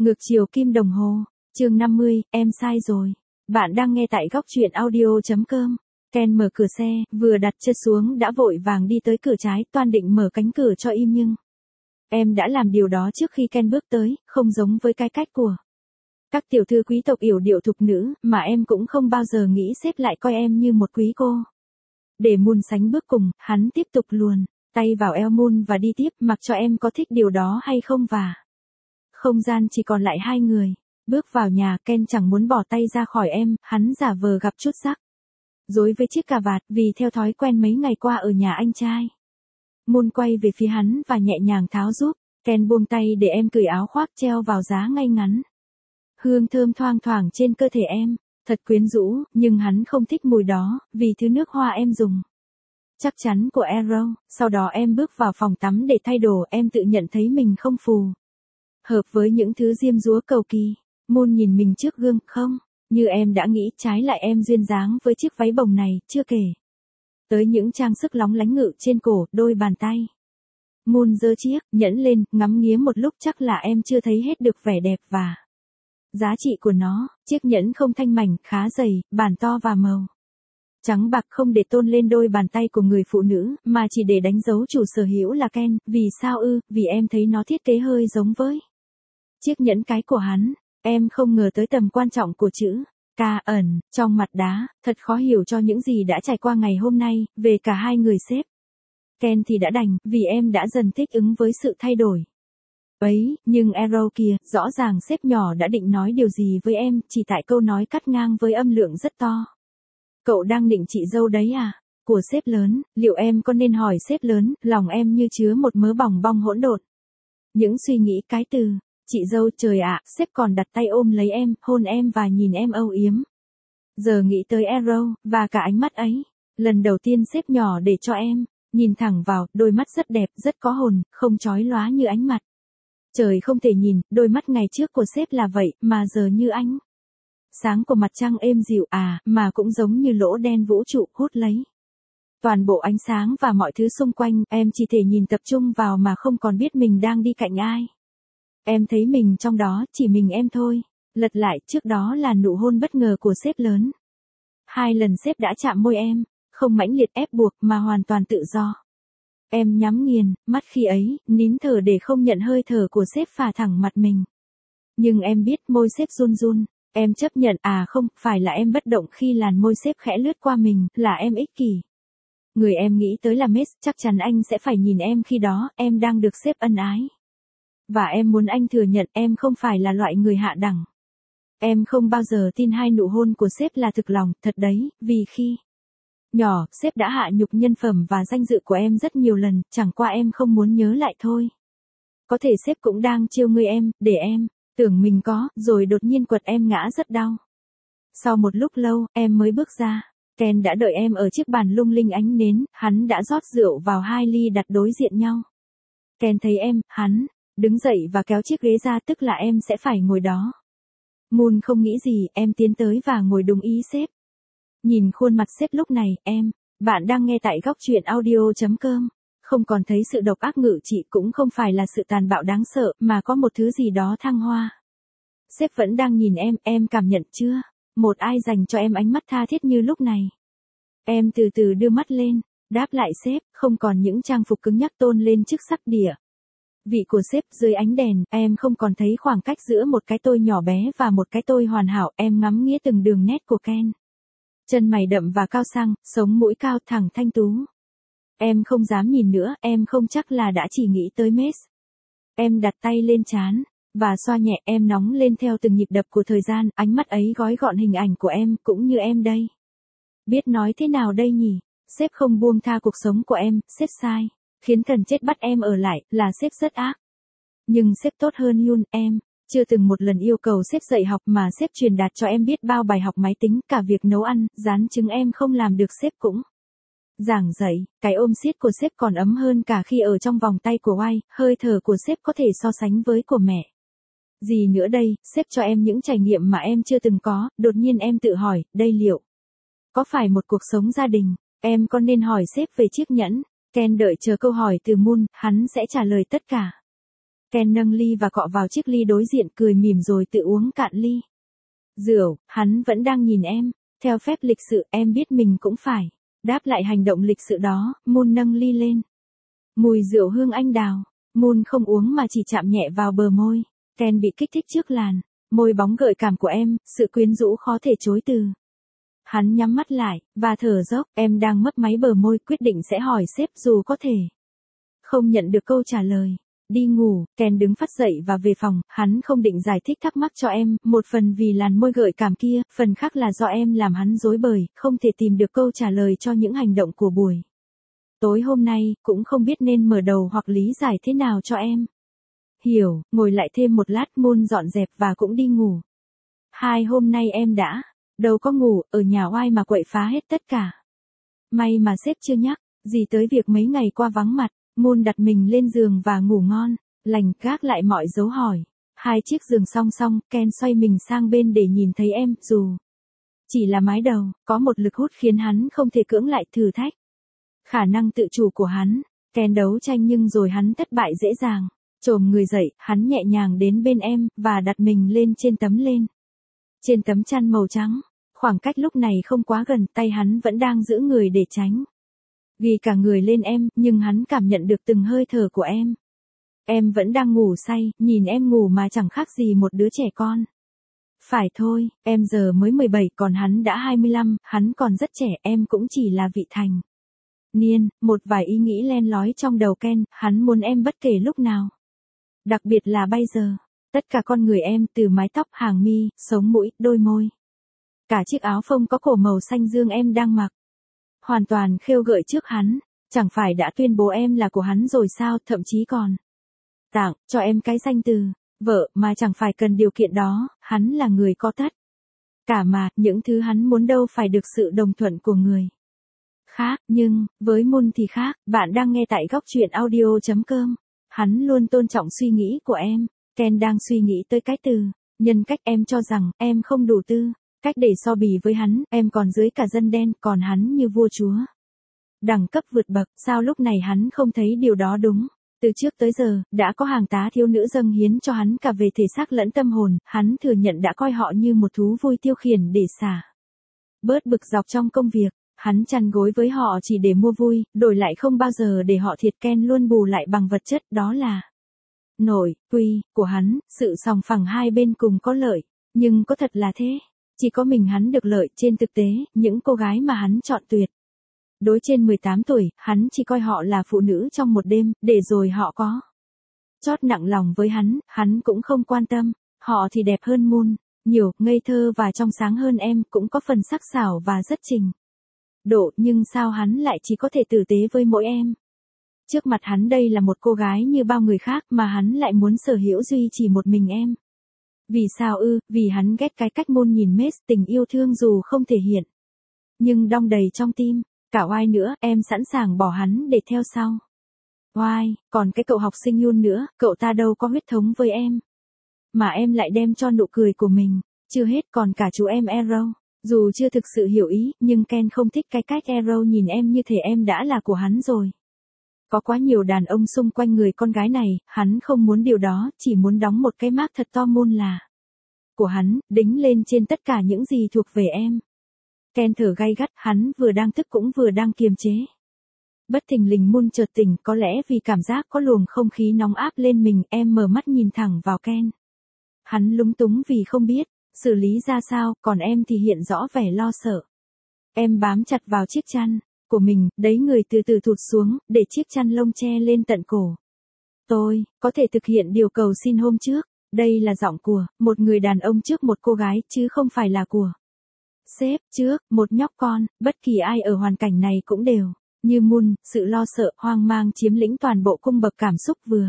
Ngược chiều kim đồng hồ, chương 50, em sai rồi. Bạn đang nghe tại góc truyện audio.com. Ken mở cửa xe, vừa đặt chân xuống đã vội vàng đi tới cửa trái, toan định mở cánh cửa cho im nhưng. Em đã làm điều đó trước khi Ken bước tới, không giống với cái cách của các tiểu thư quý tộc yểu điệu thục nữ, mà em cũng không bao giờ nghĩ sếp lại coi em như một quý cô. Để Moon sánh bước cùng, hắn tiếp tục luồn tay vào eo Moon và đi tiếp, mặc cho em có thích điều đó hay không và. Không gian chỉ còn lại hai người. Bước vào nhà, Ken chẳng muốn bỏ tay ra khỏi em, hắn giả vờ gặp chút rắc rối với chiếc cà vạt vì theo thói quen mấy ngày qua ở nhà anh trai. Moon quay về phía hắn và nhẹ nhàng tháo giúp. Ken buông tay để em cởi áo khoác treo vào giá ngay ngắn. Hương thơm thoang thoảng trên cơ thể em, thật quyến rũ, nhưng hắn không thích mùi đó, vì thứ nước hoa em dùng chắc chắn của Arrow. Sau đó em bước vào phòng tắm để thay đồ, em tự nhận thấy mình không phù hợp với những thứ diêm dúa cầu kỳ. Moon nhìn mình trước gương, không, như em đã nghĩ, trái lại em duyên dáng với chiếc váy bồng này, chưa kể tới những trang sức lóng lánh ngự trên cổ, đôi bàn tay. Moon giơ chiếc nhẫn lên, ngắm nghía một lúc, chắc là em chưa thấy hết được vẻ đẹp và giá trị của nó. Chiếc nhẫn không thanh mảnh, khá dày, bản to và màu trắng bạc, không để tôn lên đôi bàn tay của người phụ nữ, mà chỉ để đánh dấu chủ sở hữu là Ken. Vì sao ư? Vì em thấy nó thiết kế hơi giống với chiếc nhẫn cái của hắn. Em không ngờ tới tầm quan trọng của chữ K ẩn trong mặt đá, thật khó hiểu cho những gì đã trải qua ngày hôm nay, về cả hai người sếp. Ken thì đã đành, vì em đã dần thích ứng với sự thay đổi ấy, nhưng Arrow kia, rõ ràng sếp nhỏ đã định nói điều gì với em, chỉ tại câu nói cắt ngang với âm lượng rất to. Cậu đang định chị dâu đấy à? Của sếp lớn, liệu em có nên hỏi sếp lớn? Lòng em như chứa một mớ bòng bong hỗn độn. Những suy nghĩ cái từ chị dâu, trời ạ, sếp còn đặt tay ôm lấy em, hôn em và nhìn em âu yếm. Giờ nghĩ tới Arrow, và cả ánh mắt ấy. Lần đầu tiên sếp nhỏ để cho em nhìn thẳng vào, đôi mắt rất đẹp, rất có hồn, không chói lóa như ánh mặt trời không thể nhìn. Đôi mắt ngày trước của sếp là vậy, mà giờ như ánh sáng của mặt trăng êm dịu, mà cũng giống như lỗ đen vũ trụ hút lấy toàn bộ ánh sáng và mọi thứ xung quanh. Em chỉ thể nhìn tập trung vào mà không còn biết mình đang đi cạnh ai. Em thấy mình trong đó, chỉ mình em thôi. Lật lại, trước đó là nụ hôn bất ngờ của sếp lớn. 2 lần sếp đã chạm môi em, không mãnh liệt ép buộc mà hoàn toàn tự do. Em nhắm nghiền mắt khi ấy, nín thở để không nhận hơi thở của sếp phả thẳng mặt mình. Nhưng em biết môi sếp run run. Em chấp nhận, không, phải là em bất động khi làn môi sếp khẽ lướt qua mình, là em ích kỷ. Người em nghĩ tới là Mess, chắc chắn anh sẽ phải nhìn em khi đó, em đang được sếp ân ái. Và em muốn anh thừa nhận em không phải là loại người hạ đẳng. Em không bao giờ tin 2 nụ hôn của sếp là thực lòng, thật đấy, vì khi nhỏ, sếp đã hạ nhục nhân phẩm và danh dự của em rất nhiều lần, chẳng qua em không muốn nhớ lại thôi. Có thể sếp cũng đang trêu ngươi em, để em tưởng mình có, rồi đột nhiên quật em ngã rất đau. Sau một lúc lâu, em mới bước ra. Ken đã đợi em ở chiếc bàn lung linh ánh nến, hắn đã rót rượu vào 2 ly đặt đối diện nhau. Ken thấy em, hắn đứng dậy và kéo chiếc ghế ra, tức là em sẽ phải ngồi đó. Moon không nghĩ gì, em tiến tới và ngồi đúng ý sếp. Nhìn khuôn mặt sếp lúc này, bạn đang nghe tại góc truyện audio.com. Không còn thấy sự độc ác ngự trị, cũng không phải là sự tàn bạo đáng sợ, mà có một thứ gì đó thăng hoa. Sếp vẫn đang nhìn em cảm nhận chưa? Một ai dành cho em ánh mắt tha thiết như lúc này. Em từ từ đưa mắt lên, đáp lại sếp, không còn những trang phục cứng nhắc tôn lên chức sắc địa vị của sếp. Dưới ánh đèn, em không còn thấy khoảng cách giữa một cái tôi nhỏ bé và một cái tôi hoàn hảo. Em ngắm nghía từng đường nét của Ken. Chân mày đậm và cao sang, sống mũi cao thẳng thanh tú. Em không dám nhìn nữa, em không chắc là đã chỉ nghĩ tới Mess. Em đặt tay lên trán và xoa nhẹ, em nóng lên theo từng nhịp đập của thời gian. Ánh mắt ấy gói gọn hình ảnh của em, cũng như em đây. Biết nói thế nào đây nhỉ? Sếp không buông tha cuộc sống của em, sếp sai, khiến cần chết bắt em ở lại, là sếp rất ác. Nhưng sếp tốt hơn Yun, em chưa từng một lần yêu cầu sếp dạy học, mà sếp truyền đạt cho em biết bao bài học máy tính, cả việc nấu ăn, rán trứng em không làm được sếp cũng giảng dạy. Cái ôm siết của sếp còn ấm hơn cả khi ở trong vòng tay của White, hơi thở của sếp có thể so sánh với của mẹ. Gì nữa đây, sếp cho em những trải nghiệm mà em chưa từng có. Đột nhiên em tự hỏi, đây liệu có phải một cuộc sống gia đình? Em có nên hỏi sếp về chiếc nhẫn? Ken đợi chờ câu hỏi từ Moon, hắn sẽ trả lời tất cả. Ken nâng ly và cọ vào chiếc ly đối diện cười mỉm rồi tự uống cạn ly. Rượu, hắn vẫn đang nhìn em. Theo phép lịch sự em biết mình cũng phải. Đáp lại hành động lịch sự đó, Moon nâng ly lên. Mùi rượu hương anh đào. Moon không uống mà chỉ chạm nhẹ vào bờ môi. Ken bị kích thích trước làn. Môi bóng gợi cảm của em, sự quyến rũ khó thể chối từ. Hắn nhắm mắt lại, và thở dốc, em đang mấp máy bờ môi quyết định sẽ hỏi sếp dù có thể. Không nhận được câu trả lời. Đi ngủ, Ken đứng phắt dậy và về phòng, hắn không định giải thích thắc mắc cho em, một phần vì làn môi gợi cảm kia, phần khác là do em làm hắn rối bời, không thể tìm được câu trả lời cho những hành động của buổi tối hôm nay, cũng không biết nên mở đầu hoặc lý giải thế nào cho em. Hiểu, ngồi lại thêm một lát Moon dọn dẹp và cũng đi ngủ. Hôm nay em đã, đâu có ngủ, ở nhà oai mà quậy phá hết tất cả. May mà sếp chưa nhắc, gì tới việc mấy ngày qua vắng mặt. Moon đặt mình lên giường và ngủ ngon, lành gác lại mọi dấu hỏi. 2 chiếc giường song song, Ken xoay mình sang bên để nhìn thấy em, dù chỉ là mái đầu, có một lực hút khiến hắn không thể cưỡng lại thử thách. Khả năng tự chủ của hắn, Ken đấu tranh nhưng rồi hắn thất bại dễ dàng. Chồm người dậy, hắn nhẹ nhàng đến bên em, và đặt mình lên trên tấm lên. Trên tấm chăn màu trắng, khoảng cách lúc này không quá gần, tay hắn vẫn đang giữ người để tránh. Ghi cả người lên em, nhưng hắn cảm nhận được từng hơi thở của em. Em vẫn đang ngủ say, nhìn em ngủ mà chẳng khác gì một đứa trẻ con. Phải thôi, em giờ mới 17 còn hắn đã 25, hắn còn rất trẻ, em cũng chỉ là vị thành niên. Một vài ý nghĩ len lói trong đầu Ken, hắn muốn em bất kể lúc nào. Đặc biệt là bây giờ, tất cả con người em từ mái tóc, hàng mi, sống mũi, đôi môi. Cả chiếc áo phông có cổ màu xanh dương em đang mặc. Hoàn toàn khêu gợi trước hắn, chẳng phải đã tuyên bố em là của hắn rồi sao, thậm chí còn tặng cho em cái danh từ vợ mà chẳng phải cần điều kiện đó, hắn là người có tất cả mà, những thứ hắn muốn đâu phải được sự đồng thuận của người khác, nhưng với Moon thì khác. Bạn đang nghe tại góc truyện audio.com. Hắn luôn tôn trọng suy nghĩ của em. Ken đang suy nghĩ tới cái từ nhân cách, em cho rằng em không đủ tư cách để so bì với hắn, em còn dưới cả dân đen, còn hắn như vua chúa. Đẳng cấp vượt bậc, sao lúc này hắn không thấy điều đó đúng? Từ trước tới giờ, đã có hàng tá thiếu nữ dâng hiến cho hắn cả về thể xác lẫn tâm hồn, hắn thừa nhận đã coi họ như một thú vui tiêu khiển để xả bớt bực dọc trong công việc. Hắn chăn gối với họ chỉ để mua vui, đổi lại không bao giờ để họ thiệt. Ken luôn bù lại bằng vật chất, đó là nội quy của hắn, sự sòng phẳng hai bên cùng có lợi. Nhưng có thật là thế? Chỉ có mình hắn được lợi. Trên thực tế, những cô gái mà hắn chọn tuyệt đối trên 18 tuổi, hắn chỉ coi họ là phụ nữ trong một đêm, để rồi họ có chót nặng lòng với hắn cũng không quan tâm. Họ thì đẹp hơn Moon nhiều, ngây thơ và trong sáng hơn em, cũng có phần sắc sảo và rất trình độ, nhưng sao hắn lại chỉ có thể tử tế với mỗi em? Trước mặt hắn đây là một cô gái như bao người khác, mà hắn lại muốn sở hữu duy chỉ một mình em. Vì sao ư? Vì hắn ghét cái cách Moon nhìn Mết, tình yêu thương dù không thể hiện, nhưng đong đầy trong tim. Cả oai nữa, em sẵn sàng bỏ hắn để theo sau. Oai, còn cái cậu học sinh Yun nữa, cậu ta đâu có huyết thống với em. Mà em lại đem cho nụ cười của mình. Chưa hết, còn cả chú em Arrow. Dù chưa thực sự hiểu ý, nhưng Ken không thích cái cách Arrow nhìn em như thể em đã là của hắn rồi. Có quá nhiều đàn ông xung quanh người con gái này, hắn không muốn điều đó, chỉ muốn đóng một cái mác thật to Moon là của hắn, đính lên trên tất cả những gì thuộc về em. Ken thở gay gắt, hắn vừa đang thức cũng vừa đang kiềm chế. Bất thình lình Moon chợt tỉnh, có lẽ vì cảm giác có luồng không khí nóng áp lên mình. Em mở mắt nhìn thẳng vào Ken. Hắn lúng túng vì không biết xử lý ra sao, còn em thì hiện rõ vẻ lo sợ. Em bám chặt vào chiếc chăn của mình, đấy người từ từ thụt xuống, để chiếc chăn lông che lên tận cổ. Tôi có thể thực hiện điều cầu xin hôm trước. Đây là giọng của một người đàn ông trước một cô gái, chứ không phải là của sếp trước một nhóc con. Bất kỳ ai ở hoàn cảnh này cũng đều như Moon, sự lo sợ, hoang mang chiếm lĩnh toàn bộ cung bậc cảm xúc. Vừa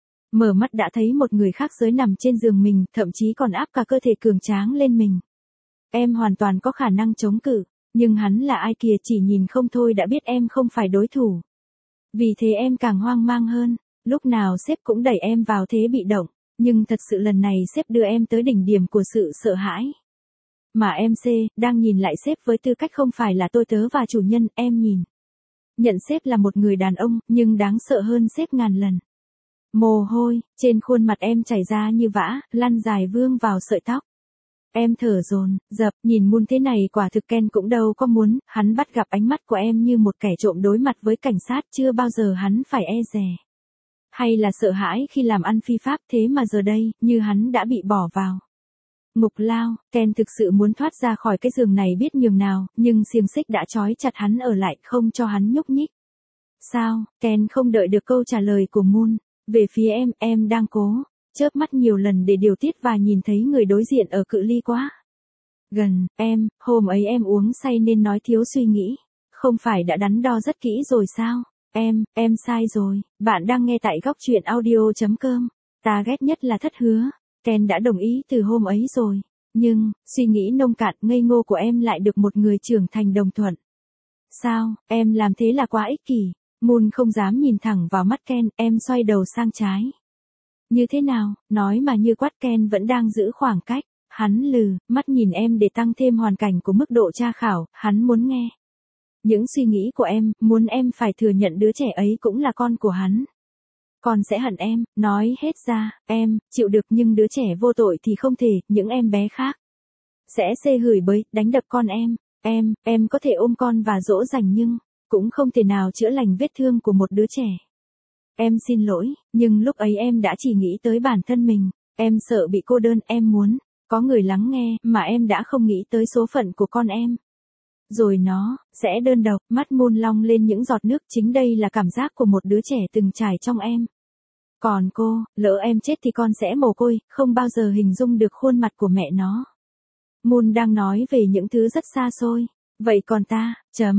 mở mắt đã thấy một người khác giới nằm trên giường mình, thậm chí còn áp cả cơ thể cường tráng lên mình. Em hoàn toàn có khả năng chống cự, nhưng hắn là ai kìa, chỉ nhìn không thôi đã biết em không phải đối thủ. Vì thế em càng hoang mang hơn. Lúc nào sếp cũng đẩy em vào thế bị động, nhưng thật sự lần này sếp đưa em tới đỉnh điểm của sự sợ hãi. Mà em đang nhìn lại sếp với tư cách không phải là tôi tớ và chủ nhân, em nhìn nhận sếp là một người đàn ông, nhưng đáng sợ hơn sếp ngàn lần. Mồ hôi, trên khuôn mặt em chảy ra như vã, lăn dài vương vào sợi tóc. Em thở dồn, dập, nhìn Moon thế này quả thực Ken cũng đâu có muốn, hắn bắt gặp ánh mắt của em như một kẻ trộm đối mặt với cảnh sát, chưa bao giờ hắn phải e dè. Hay là sợ hãi khi làm ăn phi pháp, thế mà giờ đây, như hắn đã bị bỏ vào ngục lao. Ken thực sự muốn thoát ra khỏi cái giường này biết nhường nào, nhưng xiềng xích đã trói chặt hắn ở lại, không cho hắn nhúc nhích. Sao? Ken không đợi được câu trả lời của Moon. Về phía em đang cố chớp mắt nhiều lần để điều tiết và nhìn thấy người đối diện ở cự ly quá gần. Hôm ấy em uống say nên nói thiếu suy nghĩ. Không phải đã đắn đo rất kỹ rồi sao? Em sai rồi. Bạn đang nghe tại góc truyện audio.com. Ta ghét nhất là thất hứa. Ken đã đồng ý từ hôm ấy rồi. Nhưng, suy nghĩ nông cạn ngây ngô của em lại được một người trưởng thành đồng thuận. Sao, em làm thế là quá ích kỷ. Moon không dám nhìn thẳng vào mắt Ken, em xoay đầu sang trái. Như thế nào, nói mà như quát. Ken vẫn đang giữ khoảng cách. Hắn lừ, mắt nhìn em để tăng thêm hoàn cảnh của mức độ tra khảo, hắn muốn nghe những suy nghĩ của em, muốn em phải thừa nhận đứa trẻ ấy cũng là con của hắn. Con sẽ hận em, nói hết ra, em, chịu được nhưng đứa trẻ vô tội thì không thể, những em bé khác sẽ xê hửi bới, đánh đập con em. Em có thể ôm con và dỗ dành nhưng, cũng không thể nào chữa lành vết thương của một đứa trẻ. Em xin lỗi, nhưng lúc ấy em đã chỉ nghĩ tới bản thân mình, em sợ bị cô đơn, em muốn có người lắng nghe, mà em đã không nghĩ tới số phận của con em. Rồi nó sẽ đơn độc. Mắt Moon long lên những giọt nước, chính đây là cảm giác của một đứa trẻ từng trải trong em. Còn cô, lỡ em chết thì con sẽ mồ côi, không bao giờ hình dung được khuôn mặt của mẹ nó. Moon đang nói về những thứ rất xa xôi. Vậy còn ta,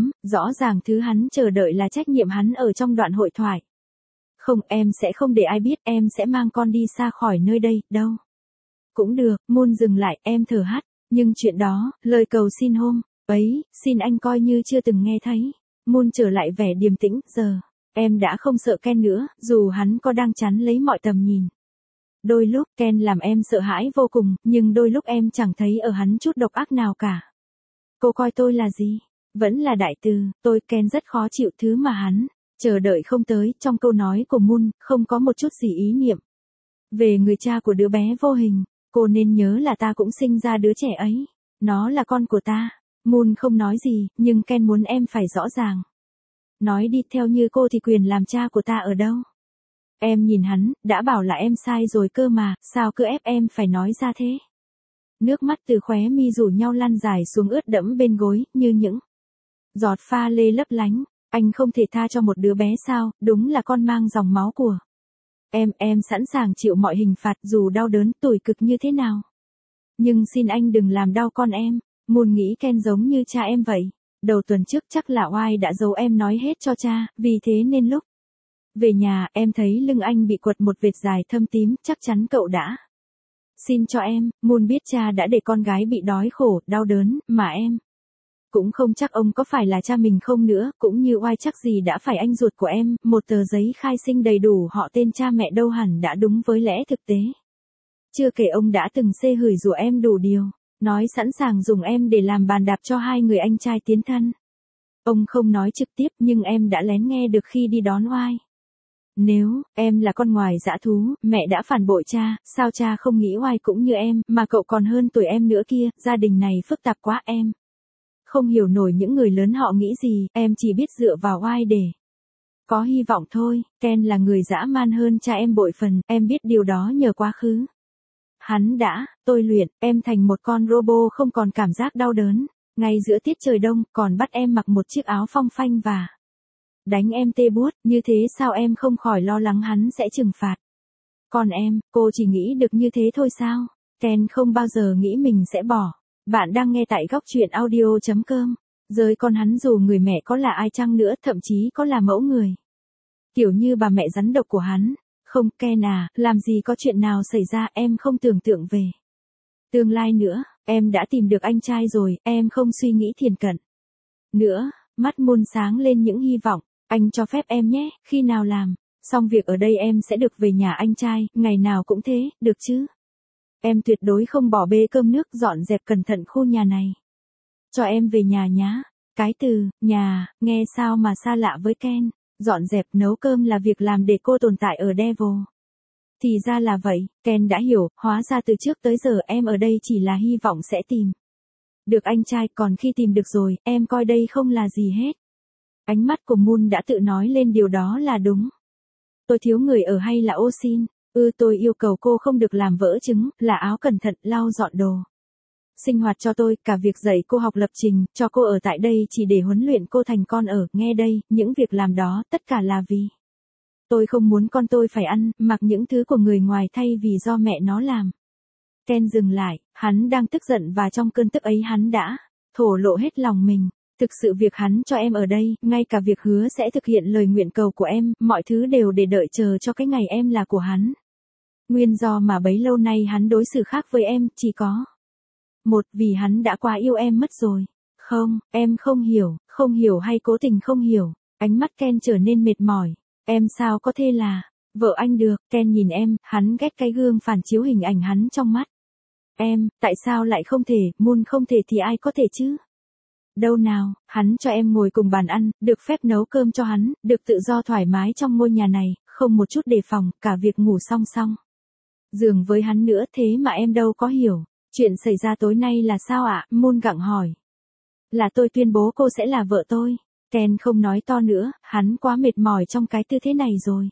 rõ ràng thứ hắn chờ đợi là trách nhiệm hắn ở trong đoạn hội thoại. Không, em sẽ không để ai biết, em sẽ mang con đi xa khỏi nơi đây, đâu. Cũng được, Moon dừng lại, em thở hắt. Nhưng chuyện đó, lời cầu xin hôm ấy, xin anh coi như chưa từng nghe thấy. Moon trở lại vẻ điềm tĩnh, giờ, em đã không sợ Ken nữa, dù hắn có đang chắn lấy mọi tầm nhìn. Đôi lúc Ken làm em sợ hãi vô cùng, nhưng đôi lúc em chẳng thấy ở hắn chút độc ác nào cả. Cô coi tôi là gì? Vẫn là đại từ, tôi. Ken rất khó chịu thứ mà hắn chờ đợi không tới. Trong câu nói của Moon, không có một chút gì ý niệm về người cha của đứa bé vô hình. Cô nên nhớ là ta cũng sinh ra đứa trẻ ấy. Nó là con của ta. Moon không nói gì, nhưng Ken muốn em phải rõ ràng. Nói đi, theo như cô thì quyền làm cha của ta ở đâu? Em nhìn hắn, đã bảo là em sai rồi cơ mà, sao cứ ép em phải nói ra thế? Nước mắt từ khóe mi rủ nhau lăn dài xuống ướt đẫm bên gối, như những giọt pha lê lấp lánh. Anh không thể tha cho một đứa bé sao, đúng là con mang dòng máu của em sẵn sàng chịu mọi hình phạt dù đau đớn, tủi cực như thế nào. Nhưng xin anh đừng làm đau con em. Moon nghĩ Ken giống như cha em vậy. Đầu tuần trước chắc là oai đã giấu em nói hết cho cha, vì thế nên lúc về nhà, em thấy lưng anh bị quật một vệt dài thâm tím, chắc chắn cậu đã xin cho em. Moon biết cha đã để con gái bị đói khổ, đau đớn, mà em cũng không chắc ông có phải là cha mình không nữa, cũng như oai chắc gì đã phải anh ruột của em. Một tờ giấy khai sinh đầy đủ họ tên cha mẹ đâu hẳn đã đúng với lẽ thực tế. Chưa kể ông đã từng xê hửi rủa em đủ điều, nói sẵn sàng dùng em để làm bàn đạp cho hai người anh trai tiến thân. Ông không nói trực tiếp nhưng em đã lén nghe được khi đi đón oai. Nếu em là con ngoài dã thú, mẹ đã phản bội cha, sao cha không nghĩ oai cũng như em, mà cậu còn hơn tuổi em nữa kia, gia đình này phức tạp quá em. Không hiểu nổi những người lớn họ nghĩ gì, em chỉ biết dựa vào oai để có hy vọng thôi. Ken là người dã man hơn cha em bội phần, em biết điều đó nhờ quá khứ. Hắn đã tôi luyện em thành một con robot không còn cảm giác đau đớn. Ngay giữa tiết trời đông, còn bắt em mặc một chiếc áo phong phanh và đánh em tê buốt, như thế sao em không khỏi lo lắng hắn sẽ trừng phạt. Còn em, cô chỉ nghĩ được như thế thôi sao? Ken không bao giờ nghĩ mình sẽ bỏ. Bạn đang nghe tại góc truyện audio.com. Rời con hắn dù người mẹ có là ai chăng nữa, thậm chí có là mẫu người kiểu như bà mẹ rắn độc của hắn. Không, Ken à, làm gì có chuyện nào xảy ra, em không tưởng tượng về tương lai nữa. Em đã tìm được anh trai rồi, em không suy nghĩ thiển cận nữa. Mắt Moon sáng lên những hy vọng. Anh cho phép em nhé, khi nào làm xong việc ở đây em sẽ được về nhà anh trai, ngày nào cũng thế, được chứ? Em tuyệt đối không bỏ bê cơm nước, dọn dẹp cẩn thận khu nhà này. Cho em về nhà nhá. Cái từ nhà nghe sao mà xa lạ với Ken. Dọn dẹp nấu cơm là việc làm để cô tồn tại ở Devil. Thì ra là vậy, Ken đã hiểu, hóa ra từ trước tới giờ em ở đây chỉ là hy vọng sẽ tìm được anh trai, còn khi tìm được rồi, em coi đây không là gì hết. Ánh mắt của Moon đã tự nói lên điều đó là đúng. Tôi thiếu người ở hay là ô xin? Tôi yêu cầu cô không được làm vỡ trứng, là áo cẩn thận, lau dọn đồ. Sinh hoạt cho tôi, cả việc dạy cô học lập trình, cho cô ở tại đây chỉ để huấn luyện cô thành con ở, nghe đây, những việc làm đó, tất cả là vì tôi không muốn con tôi phải ăn, mặc những thứ của người ngoài thay vì do mẹ nó làm. Ken dừng lại, hắn đang tức giận và trong cơn tức ấy hắn đã thổ lộ hết lòng mình. Thực sự việc hắn cho em ở đây, ngay cả việc hứa sẽ thực hiện lời nguyện cầu của em, mọi thứ đều để đợi chờ cho cái ngày em là của hắn. Nguyên do mà bấy lâu nay hắn đối xử khác với em, chỉ có một, vì hắn đã quá yêu em mất rồi. Không, em không hiểu hay cố tình không hiểu. Ánh mắt Ken trở nên mệt mỏi. Em sao có thể là vợ anh được? Ken nhìn em, hắn ghét cái gương phản chiếu hình ảnh hắn trong mắt. Em, tại sao lại không thể, Moon không thể thì ai có thể chứ? Đâu nào, hắn cho em ngồi cùng bàn ăn, được phép nấu cơm cho hắn, được tự do thoải mái trong ngôi nhà này, không một chút đề phòng, cả việc ngủ song song giường với hắn nữa, thế mà em đâu có hiểu. Chuyện xảy ra tối nay là sao ạ? Moon gặng hỏi. Là tôi tuyên bố cô sẽ là vợ tôi. Ken không nói to nữa, hắn quá mệt mỏi trong cái tư thế này rồi.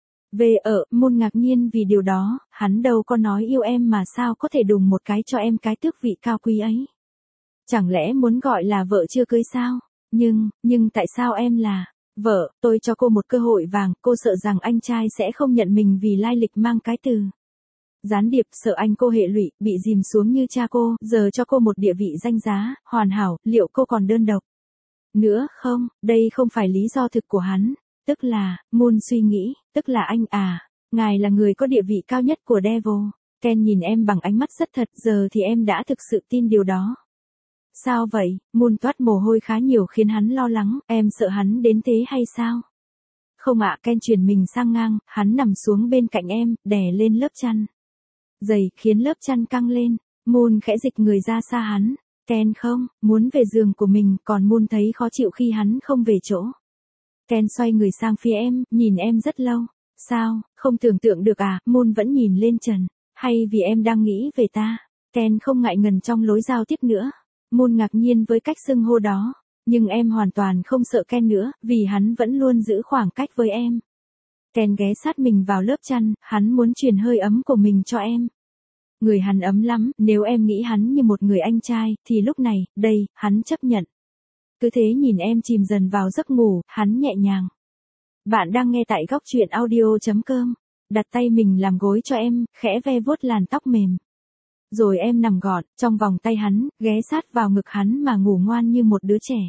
Moon ngạc nhiên vì điều đó, hắn đâu có nói yêu em mà sao có thể đùng một cái cho em cái tước vị cao quý ấy. Chẳng lẽ muốn gọi là vợ chưa cưới sao? Nhưng tại sao em là vợ? Tôi cho cô một cơ hội vàng, cô sợ rằng anh trai sẽ không nhận mình vì lai lịch mang cái từ gián điệp, sợ anh cô hệ lụy, bị dìm xuống như cha cô, giờ cho cô một địa vị danh giá, hoàn hảo, liệu cô còn đơn độc nữa không? Đây không phải lý do thực của hắn. Tức là, Moon suy nghĩ, tức là anh ngài là người có địa vị cao nhất của Devil. Ken nhìn em bằng ánh mắt rất thật, giờ thì em đã thực sự tin điều đó. Sao vậy? Moon toát mồ hôi khá nhiều khiến hắn lo lắng, em sợ hắn đến thế hay sao? Không ạ, Ken chuyển mình sang ngang, hắn nằm xuống bên cạnh em, đè lên lớp chăn dày, khiến lớp chăn căng lên. Moon khẽ dịch người ra xa hắn. Ken không muốn về giường của mình, còn Moon thấy khó chịu khi hắn không về chỗ. Ken xoay người sang phía em, nhìn em rất lâu. Sao, không tưởng tượng được à? Moon vẫn nhìn lên trần. Hay vì em đang nghĩ về ta? Ken không ngại ngần trong lối giao tiếp nữa. Moon ngạc nhiên với cách xưng hô đó. Nhưng em hoàn toàn không sợ Ken nữa, vì hắn vẫn luôn giữ khoảng cách với em. Ken ghé sát mình vào lớp chăn, hắn muốn truyền hơi ấm của mình cho em. Người hắn ấm lắm, nếu em nghĩ hắn như một người anh trai, thì lúc này, đây, hắn chấp nhận. Cứ thế nhìn em chìm dần vào giấc ngủ, hắn nhẹ nhàng. Bạn đang nghe tại góc truyện audio.com. Đặt tay mình làm gối cho em, khẽ ve vuốt làn tóc mềm. Rồi em nằm gọn, trong vòng tay hắn, ghé sát vào ngực hắn mà ngủ ngoan như một đứa trẻ.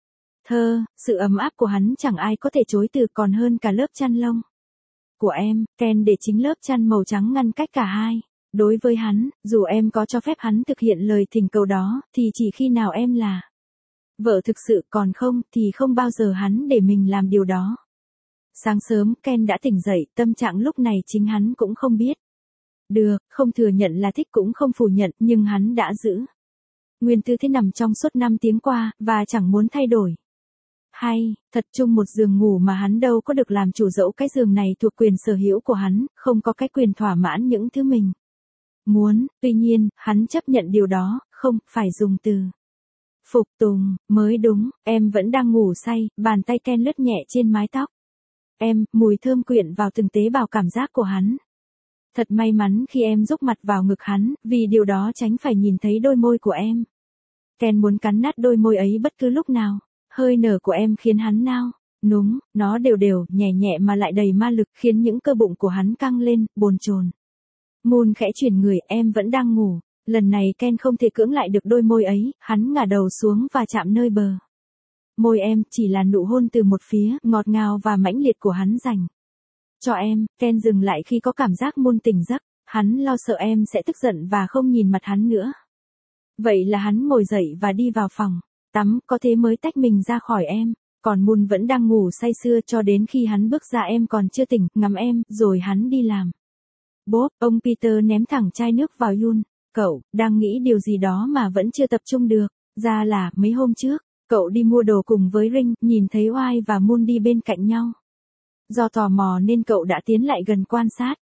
Sự ấm áp của hắn chẳng ai có thể chối từ, còn hơn cả lớp chăn lông của em. Ken để chính lớp chăn màu trắng ngăn cách cả hai. Đối với hắn, dù em có cho phép hắn thực hiện lời thỉnh cầu đó, thì chỉ khi nào em là vợ thực sự, còn không, thì không bao giờ hắn để mình làm điều đó. Sáng sớm, Ken đã tỉnh dậy, tâm trạng lúc này chính hắn cũng không biết. Được, không thừa nhận là thích cũng không phủ nhận, nhưng hắn đã giữ nguyên tư thế nằm trong suốt 5 tiếng qua, và chẳng muốn thay đổi. Hay, thật chung một giường ngủ mà hắn đâu có được làm chủ, dẫu cái giường này thuộc quyền sở hữu của hắn, không có cái quyền thỏa mãn những thứ mình muốn. Tuy nhiên, hắn chấp nhận điều đó, không phải dùng từ phục tùng mới đúng. Em vẫn đang ngủ say, bàn tay Ken lướt nhẹ trên mái tóc em, mùi thơm quyện vào từng tế bào cảm giác của hắn. Thật may mắn khi em dúc mặt vào ngực hắn, vì điều đó tránh phải nhìn thấy đôi môi của em. Ken muốn cắn nát đôi môi ấy bất cứ lúc nào. Hơi nở của em khiến hắn nao núng, nó đều đều, nhẹ nhẹ mà lại đầy ma lực, khiến những cơ bụng của hắn căng lên, bồn chồn. Moon khẽ chuyển người, em vẫn đang ngủ. Lần này Ken không thể cưỡng lại được đôi môi ấy, hắn ngả đầu xuống và chạm nơi bờ môi em, chỉ là nụ hôn từ một phía, ngọt ngào và mãnh liệt của hắn dành cho em. Ken dừng lại khi có cảm giác Moon tỉnh giấc, hắn lo sợ em sẽ tức giận và không nhìn mặt hắn nữa. Vậy là hắn ngồi dậy và đi vào phòng tắm, có thế mới tách mình ra khỏi em. Còn Moon vẫn đang ngủ say sưa cho đến khi hắn bước ra, em còn chưa tỉnh, ngắm em, rồi hắn đi làm. Bob, ông Peter ném thẳng chai nước vào Yun. Cậu đang nghĩ điều gì đó mà vẫn chưa tập trung được. Ra là, mấy hôm trước, cậu đi mua đồ cùng với Ring, nhìn thấy Oai và Moon đi bên cạnh nhau. Do tò mò nên cậu đã tiến lại gần quan sát.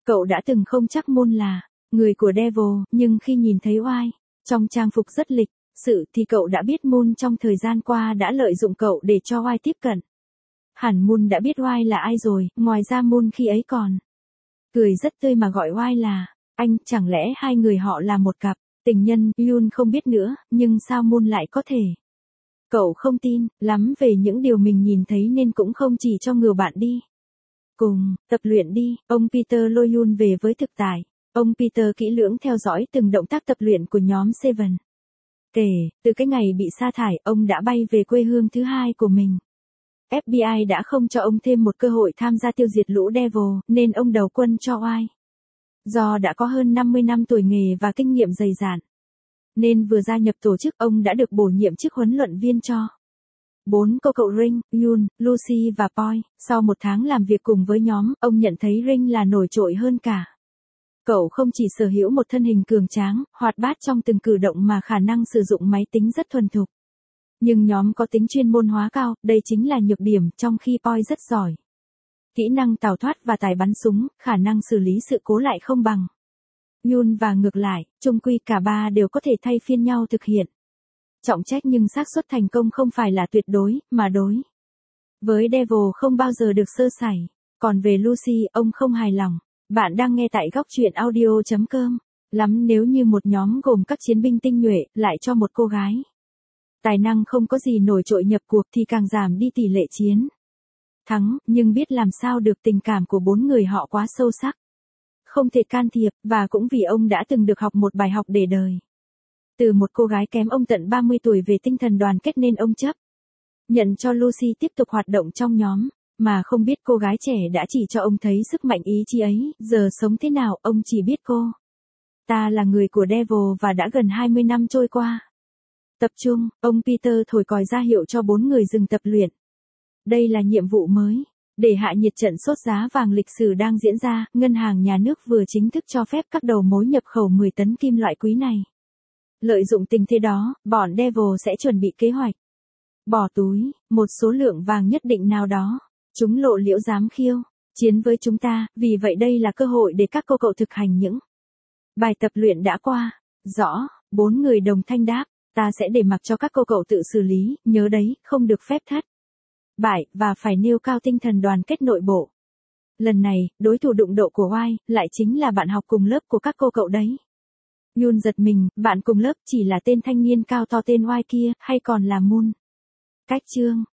Cậu đã từng không chắc Moon là người của Devil, nhưng khi nhìn thấy Oai trong trang phục rất lịch sự thì cậu đã biết Moon trong thời gian qua đã lợi dụng cậu để cho Oai tiếp cận. Hẳn Moon đã biết Oai là ai rồi, ngoài ra Moon khi ấy còn cười rất tươi mà gọi Oai là anh, chẳng lẽ hai người họ là một cặp tình nhân. Yoon không biết nữa, nhưng sao Moon lại có thể? Cậu không tin lắm về những điều mình nhìn thấy nên cũng không chỉ cho ngừa bạn đi. Cùng tập luyện đi, ông Peter lôi Yoon về với thực tại. Ông Peter kỹ lưỡng theo dõi từng động tác tập luyện của nhóm Seven. Kể từ cái ngày bị sa thải, ông đã bay về quê hương thứ hai của mình. FBI đã không cho ông thêm một cơ hội tham gia tiêu diệt lũ Devil, nên ông đầu quân cho Oai. Do đã có hơn 50 năm tuổi nghề và kinh nghiệm dày dạn, nên vừa gia nhập tổ chức ông đã được bổ nhiệm chức huấn luyện viên cho 4 cô cậu Ring, Yoon, Lucy và Poi. Sau một tháng làm việc cùng với nhóm, ông nhận thấy Ring là nổi trội hơn cả. Cậu không chỉ sở hữu một thân hình cường tráng, hoạt bát trong từng cử động mà khả năng sử dụng máy tính rất thuần thục. Nhưng nhóm có tính chuyên môn hóa cao, đây chính là nhược điểm, trong khi Poi rất giỏi. Kỹ năng tàu thoát và tài bắn súng, khả năng xử lý sự cố lại không bằng Yoon và ngược lại, chung quy cả ba đều có thể thay phiên nhau thực hiện trọng trách, nhưng xác suất thành công không phải là tuyệt đối, mà đối với Devil không bao giờ được sơ sẩy. Còn về Lucy, ông không hài lòng. Bạn đang nghe tại góc truyện audio.com. Lắm nếu như một nhóm gồm các chiến binh tinh nhuệ, lại cho một cô gái tài năng không có gì nổi trội nhập cuộc thì càng giảm đi tỷ lệ chiến thắng, nhưng biết làm sao được, tình cảm của 4 người họ quá sâu sắc. Không thể can thiệp, và cũng vì ông đã từng được học một bài học để đời. Từ một cô gái kém ông tận 30 tuổi về tinh thần đoàn kết nên ông chấp nhận cho Lucy tiếp tục hoạt động trong nhóm, mà không biết cô gái trẻ đã chỉ cho ông thấy sức mạnh ý chí ấy. Giờ sống thế nào, ông chỉ biết cô ta là người của Devil và đã gần 20 năm trôi qua. Tập trung, ông Peter thổi còi ra hiệu cho 4 người dừng tập luyện. Đây là nhiệm vụ mới. Để hạ nhiệt trận sốt giá vàng lịch sử đang diễn ra, Ngân hàng Nhà nước vừa chính thức cho phép các đầu mối nhập khẩu 10 tấn kim loại quý này. Lợi dụng tình thế đó, bọn Devil sẽ chuẩn bị kế hoạch bỏ túi một số lượng vàng nhất định nào đó. Chúng lộ liễu dám khiêu chiến với chúng ta, vì vậy đây là cơ hội để các cô cậu thực hành những bài tập luyện đã qua. Rõ, 4 người đồng thanh đáp. Ta sẽ để mặc cho các cô cậu tự xử lý, nhớ đấy, không được phép thất bại, và phải nêu cao tinh thần đoàn kết nội bộ. Lần này, đối thủ đụng độ của Oai lại chính là bạn học cùng lớp của các cô cậu đấy. Yoon giật mình, bạn cùng lớp chỉ là tên thanh niên cao to tên Oai kia, hay còn là Moon? Cách chương